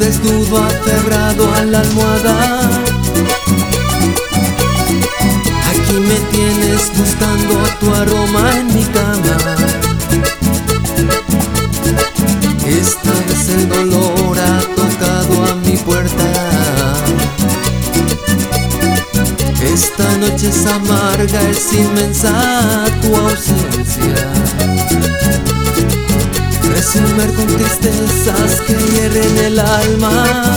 desnudo aferrado a la almohada. Aquí me tienes buscando tu aroma en mi cama. Esta vez el dolor ha tocado a mi puerta. Esta noche es amarga, es inmensa tu ausencia. Resolver con tristezas que hieren el alma.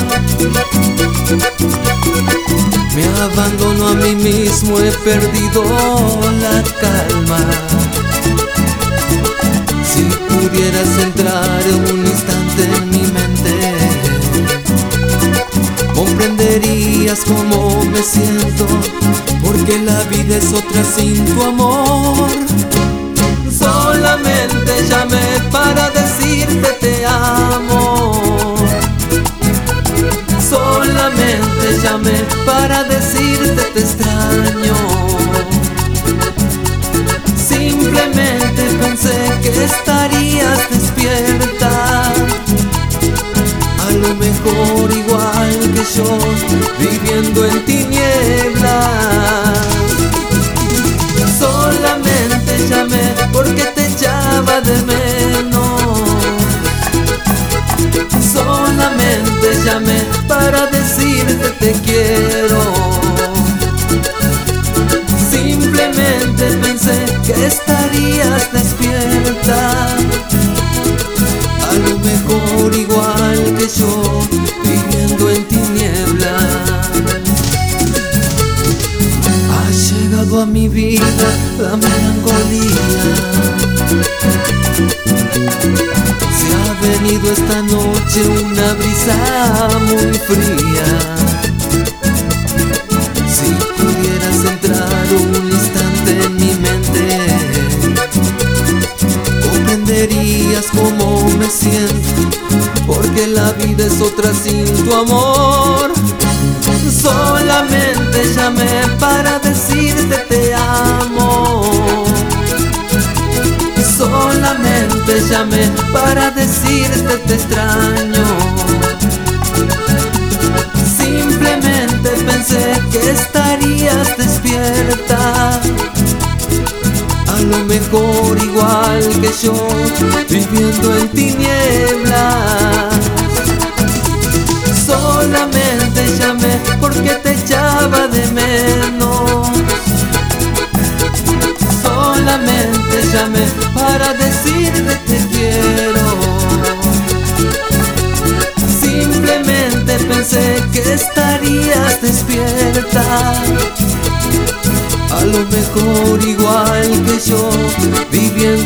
Me abandono a mí mismo, he perdido la calma. Si pudieras entrar un instante en mi mente, comprenderías cómo me siento, porque la vida es otra sin tu amor. Solamente llamé para decirte te amo. Solamente llamé para decirte te extraño. Simplemente pensé que estarías despierta, a lo mejor igual que yo, viviendo en tinieblas. Solamente llamé porque te echaba de menos. Solamente llamé para decirte te quiero. Simplemente pensé que estarías despierta, a lo mejor igual que yo, viviendo en tinieblas. Ha llegado a mi vida la melancolía. Se ha venido esta noche una brisa muy fría. Si pudieras entrar un instante en mi mente, comprenderías cómo me siento, porque la vida es otra sin tu amor. Solamente llamé para decirte te amo. Solamente llamé para decirte te extraño. Simplemente pensé que estarías despierta, a lo mejor igual que yo, viviendo en tinieblas. Solamente llamé porque te echaba de menos. Solamente llamé para decirte te quiero. Simplemente pensé que estarías despierta, a lo mejor igual que yo, viviendo